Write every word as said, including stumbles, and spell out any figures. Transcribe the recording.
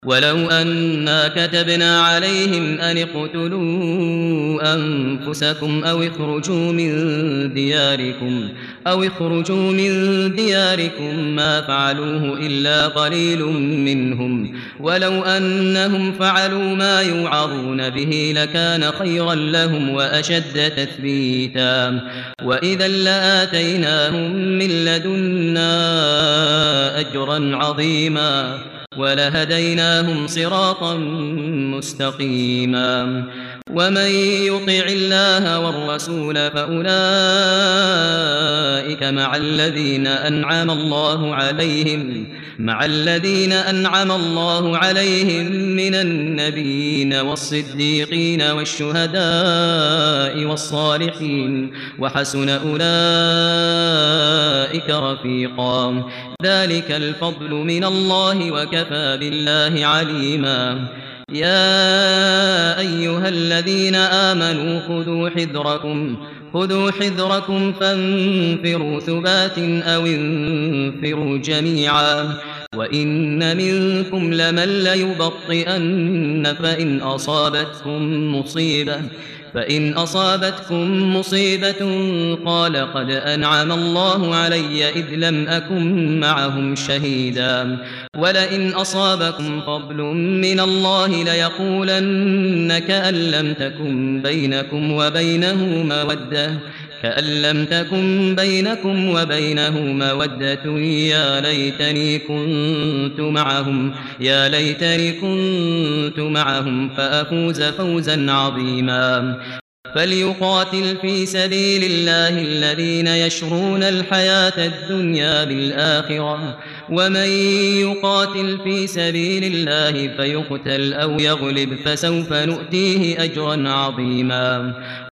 ولو أنا كتبنا عليهم أن اقتلوا أنفسكم أو اخرجوا من دياركم أو اخرجوا من دياركم ما فعلوه إلا قليل منهم ولو أنهم فعلوا ما يوعظون به لكان خيرا لهم وأشد تثبيتا وإذا لآتيناهم من لدنا أجرا عظيما ولهديناهم صراطا مستقيما ومن يطع الله والرسول فأولئك مع الذين أنعم الله عليهم مع الذين أنعم الله عليهم من النبيين والصديقين والشهداء والصالحين وحسن أولئك رفيقا ذلك الفضل من الله وكفى بالله عليما يا أيها الذين آمنوا خذوا حذركم خذوا حذركم فانفروا ثبات أو انفروا جميعا وإن منكم لمن ليبطئن فإن أصابتكم مصيبة فإن أصابتكم مصيبة قال قد أنعم الله علي إذ لم أكن معهم شهيدا ولئن أصابكم فضل من الله ليقولن كأن لم تكن بينكم وبينه مودة كأن لم تكن بينكم وبينه مودة يا ليتني كنت معهم يا ليتني كنت معهم فأفوز فوزا عظيما فليقاتل في سبيل الله الذين يشرون الحياة الدنيا بالآخرة ومن يقاتل في سبيل الله فيقتل أو يغلب فسوف نؤتيه أجرا عظيما